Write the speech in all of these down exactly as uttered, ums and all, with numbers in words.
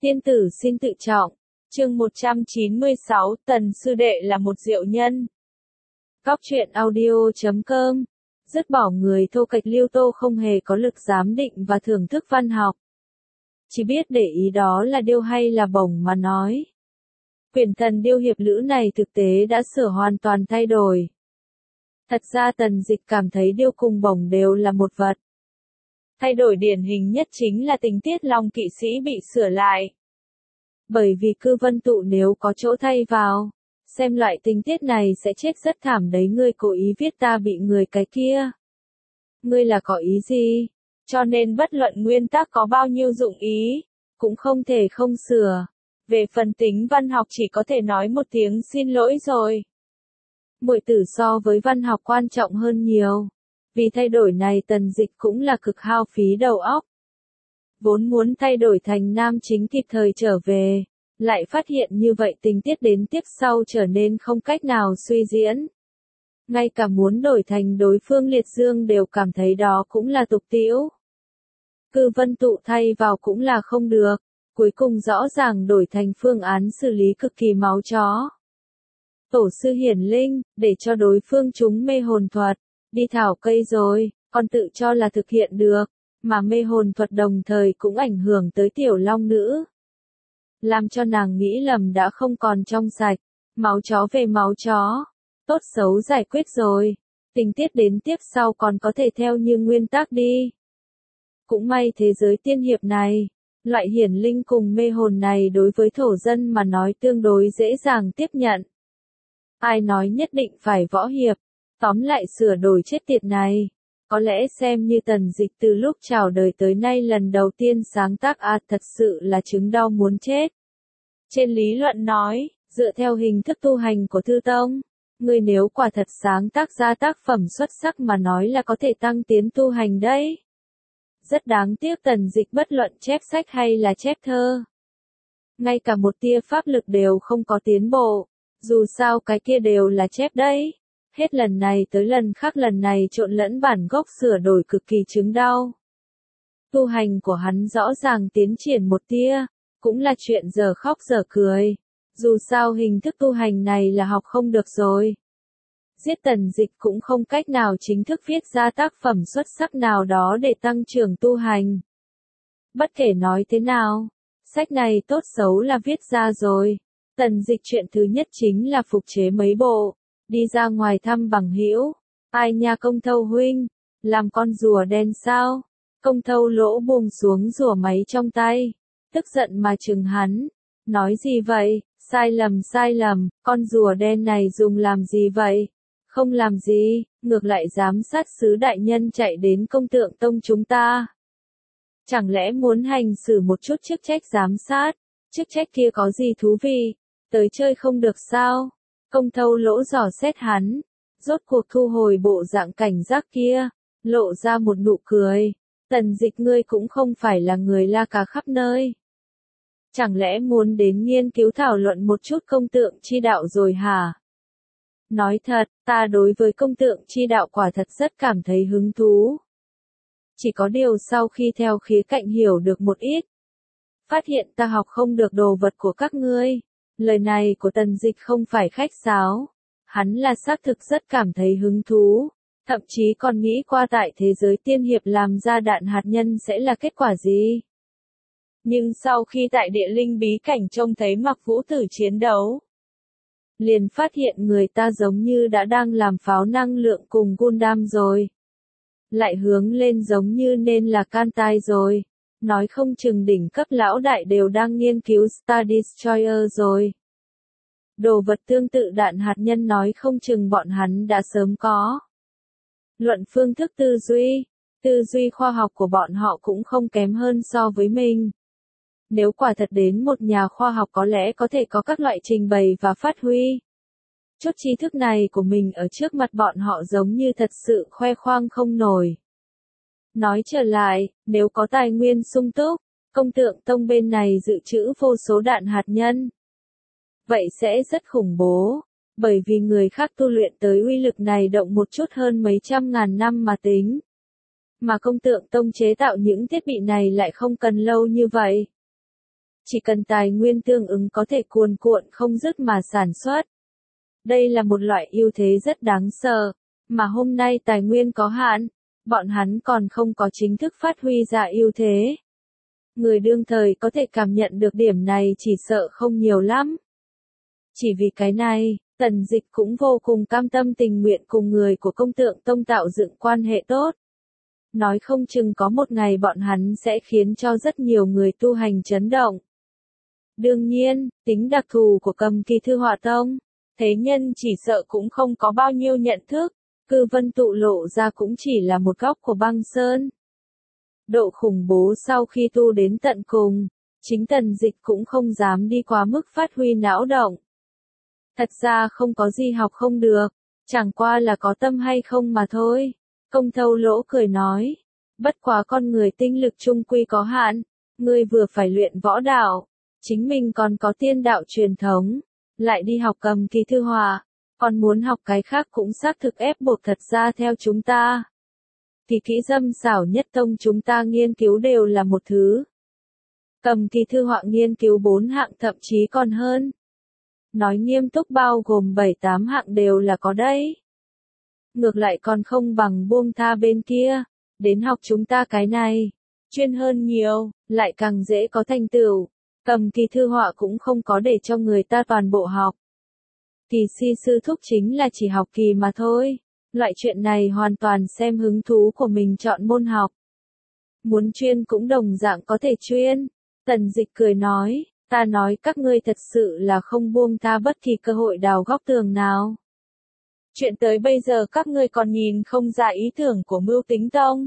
Tiên tử xin tự trọng. Chương một trăm chín mươi sáu, Tần sư đệ là một diệu nhân. Góc truyện audio chấm com. Dứt bỏ người thô kệch Liêu Tô không hề có lực giám định và thưởng thức văn học. Chỉ biết để ý đó là điêu hay là bổng mà nói. Quyển Thần Điêu hiệp lữ này thực tế đã sửa hoàn toàn thay đổi. Thật ra Tần Dịch cảm thấy điêu cùng bổng đều là một vật. Thay đổi điển hình nhất chính là tình tiết Long kỵ sĩ bị sửa lại. Bởi vì Cư Vân Tụ nếu có chỗ thay vào, xem loại tình tiết này sẽ chết rất thảm đấy. Ngươi cố ý viết ta bị người cái kia. Ngươi là có ý gì? Cho nên bất luận nguyên tác có bao nhiêu dụng ý, cũng không thể không sửa. Về phần tính văn học chỉ có thể nói một tiếng xin lỗi rồi. Muội tử so với văn học quan trọng hơn nhiều. Vì thay đổi này Tần Dịch cũng là cực hao phí đầu óc. Vốn muốn thay đổi thành nam chính kịp thời trở về, lại phát hiện như vậy tình tiết đến tiếp sau trở nên không cách nào suy diễn. Ngay cả muốn đổi thành đối phương liệt dương đều cảm thấy đó cũng là tục tĩu. Cư Vân Tụ thay vào cũng là không được, cuối cùng rõ ràng đổi thành phương án xử lý cực kỳ máu chó. Tổ sư hiển linh, để cho đối phương chúng mê hồn thuật, đi thảo cây rồi, còn tự cho là thực hiện được, mà mê hồn thuật đồng thời cũng ảnh hưởng tới tiểu long nữ. Làm cho nàng nghĩ lầm đã không còn trong sạch, máu chó về máu chó, tốt xấu giải quyết rồi, tình tiết đến tiếp sau còn có thể theo như nguyên tắc đi. Cũng may thế giới tiên hiệp này, loại hiển linh cùng mê hồn này đối với thổ dân mà nói tương đối dễ dàng tiếp nhận. Ai nói nhất định phải võ hiệp, tóm lại sửa đổi chết tiệt này. Có lẽ xem như Tần Dịch từ lúc chào đời tới nay lần đầu tiên sáng tác à thật sự là chứng đau muốn chết. Trên lý luận nói, dựa theo hình thức tu hành của Thư Tông, người nếu quả thật sáng tác ra tác phẩm xuất sắc mà nói là có thể tăng tiến tu hành đấy. Rất đáng tiếc Tần Dịch bất luận chép sách hay là chép thơ. Ngay cả một tia pháp lực đều không có tiến bộ, dù sao cái kia đều là chép đấy. Hết lần này tới lần khác lần này trộn lẫn bản gốc sửa đổi cực kỳ chứng đau. Tu hành của hắn rõ ràng tiến triển một tia, cũng là chuyện giờ khóc giờ cười. Dù sao hình thức tu hành này là học không được rồi. Giết Tần Dịch cũng không cách nào chính thức viết ra tác phẩm xuất sắc nào đó để tăng trưởng tu hành. Bất kể nói thế nào, sách này tốt xấu là viết ra rồi. Tần Dịch chuyện thứ nhất chính là phục chế mấy bộ. Đi ra ngoài thăm bằng hữu, ai nha Công Thâu huynh, làm con rùa đen sao? Công Thâu lỗ buông xuống rùa máy trong tay, tức giận mà chừng hắn, nói gì vậy, sai lầm sai lầm, con rùa đen này dùng làm gì vậy? Không làm gì, ngược lại giám sát sứ đại nhân chạy đến Công Tượng Tông chúng ta. Chẳng lẽ muốn hành xử một chút chức trách giám sát, chức trách kia có gì thú vị, tới chơi không được sao? Công Thâu lỗ dò xét hắn, rốt cuộc thu hồi bộ dạng cảnh giác kia, lộ ra một nụ cười. Tần Dịch ngươi cũng không phải là người la cà khắp nơi. Chẳng lẽ muốn đến nghiên cứu thảo luận một chút công tượng chi đạo rồi hả? Nói thật, ta đối với công tượng chi đạo quả thật rất cảm thấy hứng thú. Chỉ có điều sau khi theo khía cạnh hiểu được một ít, phát hiện ta học không được đồ vật của các ngươi. Lời này của Tần Dịch không phải khách sáo, hắn là xác thực rất cảm thấy hứng thú, thậm chí còn nghĩ qua tại thế giới tiên hiệp làm ra đạn hạt nhân sẽ là kết quả gì. Nhưng sau khi tại địa linh bí cảnh trông thấy Mặc Vũ Tử chiến đấu, liền phát hiện người ta giống như đã đang làm pháo năng lượng cùng Gundam rồi. Lại hướng lên giống như nên là Kantai rồi. Nói không chừng đỉnh cấp lão đại đều đang nghiên cứu Star Destroyer rồi. Đồ vật tương tự đạn hạt nhân nói không chừng bọn hắn đã sớm có. Luận phương thức tư duy, tư duy khoa học của bọn họ cũng không kém hơn so với mình. Nếu quả thật đến một nhà khoa học có lẽ có thể có các loại trình bày và phát huy. Chút tri thức này của mình ở trước mặt bọn họ giống như thật sự khoe khoang không nổi. Nói trở lại, nếu có tài nguyên sung túc, Công Tượng Tông bên này dự trữ vô số đạn hạt nhân. Vậy sẽ rất khủng bố, bởi vì người khác tu luyện tới uy lực này động một chút hơn mấy trăm ngàn năm mà tính. Mà Công Tượng Tông chế tạo những thiết bị này lại không cần lâu như vậy. chỉ cần tài nguyên tương ứng có thể cuồn cuộn không dứt mà sản xuất. Đây là một loại ưu thế rất đáng sợ, mà hôm nay tài nguyên có hạn, bọn hắn còn không có chính thức phát huy ra ưu thế. Người đương thời có thể cảm nhận được điểm này chỉ sợ không nhiều lắm. Chỉ vì cái này, Tần Dịch cũng vô cùng cam tâm tình nguyện cùng người của Công Tượng Tông tạo dựng quan hệ tốt. Nói không chừng có một ngày bọn hắn sẽ khiến cho rất nhiều người tu hành chấn động. Đương nhiên, tính đặc thù của Cầm Kỳ Thư Họa Tông, thế nhân chỉ sợ cũng không có bao nhiêu nhận thức, Cư Vân Tụ lộ ra cũng chỉ là một góc của băng sơn. Độ khủng bố sau khi tu đến tận cùng, chính Tần Dịch cũng không dám đi quá mức phát huy não động. Thật ra không có gì học không được, chẳng qua là có tâm hay không mà thôi. Công Thâu Lỗ cười nói, bất quá con người tinh lực chung quy có hạn, ngươi vừa phải luyện võ đạo, chính mình còn có tiên đạo truyền thống, lại đi học Cầm Kỳ Thư Họa, còn muốn học cái khác cũng xác thực ép buộc thật ra theo chúng ta. Thì kỹ dâm xảo nhất tông chúng ta nghiên cứu đều là một thứ. Cầm Kỳ Thư Họa nghiên cứu bốn hạng thậm chí còn hơn. Nói nghiêm túc bao gồm bảy tám hạng đều là có đấy. Ngược lại còn không bằng buông tha bên kia, đến học chúng ta cái này, chuyên hơn nhiều, lại càng dễ có thành tựu. Cầm Kỳ Thư Họa cũng không có để cho người ta toàn bộ học. Kỳ si sư thúc chính là chỉ học kỳ mà thôi. Loại chuyện này hoàn toàn xem hứng thú của mình chọn môn học. Muốn chuyên cũng đồng dạng có thể chuyên. Tần Dịch cười nói, ta nói các ngươi thật sự là không buông tha bất kỳ cơ hội đào góc tường nào. Chuyện tới bây giờ các ngươi còn nhìn không ra ý tưởng của Mưu Tính Tông.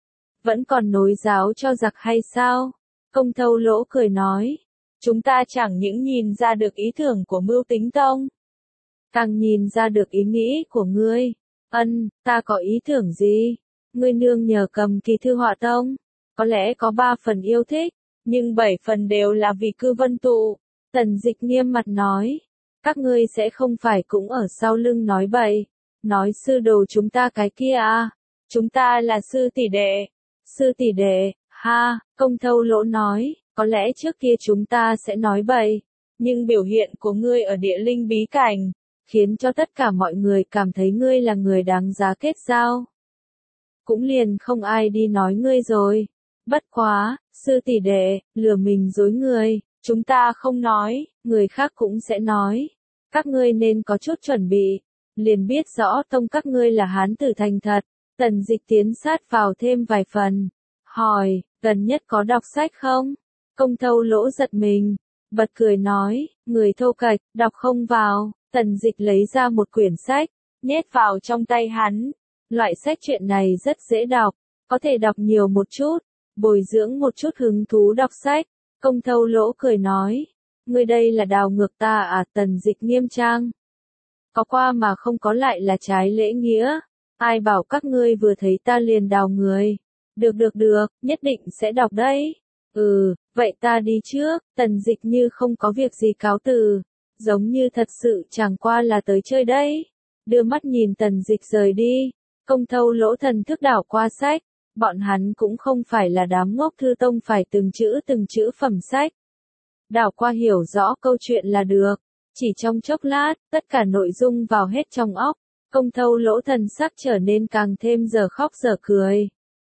Vẫn còn nối giáo cho giặc hay sao? Công Thâu Lỗ cười nói, chúng ta chẳng những nhìn ra được ý tưởng của Mưu Tính Tông, càng nhìn ra được ý nghĩ của ngươi. Ân, ta có ý tưởng gì? Ngươi nương nhờ Cầm Kỳ Thư Họa Tông, có lẽ có ba phần yêu thích, nhưng bảy phần đều là vì Cư Vân Tụ. Tần Dịch nghiêm mặt nói, các ngươi sẽ không phải cũng ở sau lưng nói bậy, nói sư đồ chúng ta cái kia à, chúng ta là sư tỷ đệ. Sư tỷ đệ, ha, Công Thâu Lỗ nói, có lẽ trước kia chúng ta sẽ nói bậy, nhưng biểu hiện của ngươi ở địa linh bí cảnh, khiến cho tất cả mọi người cảm thấy ngươi là người đáng giá kết giao. Cũng liền không ai đi nói ngươi rồi. Bất quá, sư tỷ đệ, lừa mình dối người, chúng ta không nói, người khác cũng sẽ nói. Các ngươi nên có chút chuẩn bị, liền biết rõ tông các ngươi là hán tử thành thật. Tần Dịch tiến sát vào thêm vài phần, hỏi, gần nhất có đọc sách không? Công Thâu Lỗ giật mình, bật cười nói, người thô kệch, đọc không vào. Tần Dịch lấy ra một quyển sách, nhét vào trong tay hắn. Loại sách truyện này rất dễ đọc, có thể đọc nhiều một chút, bồi dưỡng một chút hứng thú đọc sách. Công Thâu Lỗ cười nói, ngươi đây là đào ngược ta à? Tần Dịch nghiêm trang. Có qua mà không có lại là trái lễ nghĩa. Ai bảo các ngươi vừa thấy ta liền đào người. Được được được, nhất định sẽ đọc đấy. Ừ, vậy ta đi trước. Tần Dịch như không có việc gì cáo từ, giống như thật sự chẳng qua là tới chơi đấy. Đưa mắt nhìn Tần Dịch rời đi, Công Thâu Lỗ thần thức đảo qua sách, bọn hắn cũng không phải là đám ngốc thư tông phải từng chữ từng chữ phẩm sách. Đảo qua hiểu rõ câu chuyện là được, chỉ trong chốc lát, tất cả nội dung vào hết trong óc, Công Thâu Lỗ thần sắc trở nên càng thêm giờ khóc giờ cười.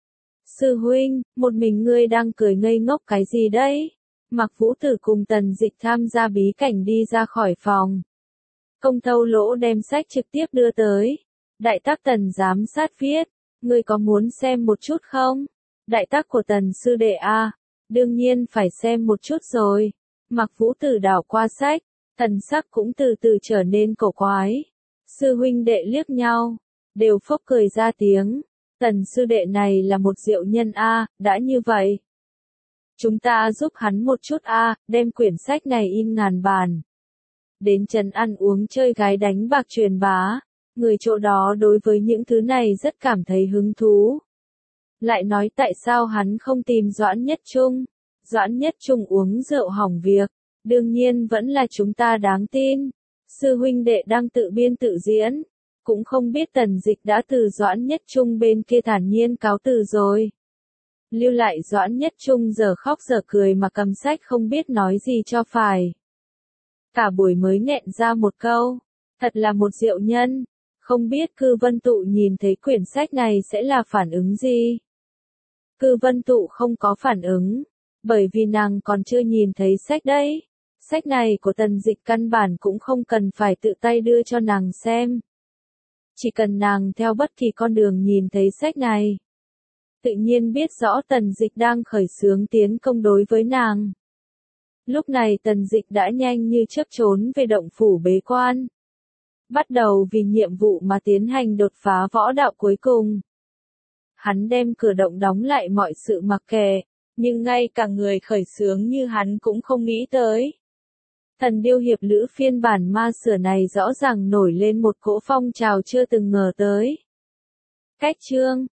Sư huynh, một mình ngươi đang cười ngây ngốc cái gì đấy? Mạc Vũ Tử cùng Tần Dịch tham gia bí cảnh đi ra khỏi phòng. Công Thâu Lỗ đem sách trực tiếp đưa tới. Đại tác Tần giám sát viết, ngươi có muốn xem một chút không? Đại tác của Tần sư đệ a, đương nhiên phải xem một chút rồi. Mạc Vũ Tử đảo qua sách, thần sắc cũng từ từ trở nên cổ quái. Sư huynh đệ liếc nhau, đều phốc cười ra tiếng. Tần sư đệ này là một diệu nhân a, đã như vậy, chúng ta giúp hắn một chút a, đem quyển sách này in ngàn bản. Đến trấn ăn uống chơi gái đánh bạc truyền bá, người chỗ đó đối với những thứ này rất cảm thấy hứng thú. Lại nói tại sao hắn không tìm Doãn Nhất Trung? Doãn Nhất Trung uống rượu hỏng việc, đương nhiên vẫn là chúng ta đáng tin. Sư huynh đệ đang tự biên tự diễn, cũng không biết Tần Dịch đã từ Doãn Nhất Trung bên kia thản nhiên cáo từ rồi. Lưu lại Doãn Nhất Trung giờ khóc giờ cười mà cầm sách không biết nói gì cho phải. Cả buổi mới nghẹn ra một câu, thật là một diệu nhân, không biết Cư Vân Tụ nhìn thấy quyển sách này sẽ là phản ứng gì. Cư Vân Tụ không có phản ứng, bởi vì nàng còn chưa nhìn thấy sách đấy. Sách này của Tần Dịch căn bản cũng không cần phải tự tay đưa cho nàng xem. Chỉ cần nàng theo bất kỳ con đường nhìn thấy sách này, tự nhiên biết rõ Tần Dịch đang khởi xướng tiến công đối với nàng. Lúc này Tần Dịch đã nhanh như chớp trốn về động phủ bế quan. Bắt đầu vì nhiệm vụ mà tiến hành đột phá võ đạo cuối cùng. Hắn đem cửa động đóng lại mọi sự mặc kệ, nhưng ngay cả người khởi xướng như hắn cũng không nghĩ tới. Thần điêu hiệp lữ phiên bản ma sửa này rõ ràng nổi lên một cỗ phong trào chưa từng ngờ tới. Cách chương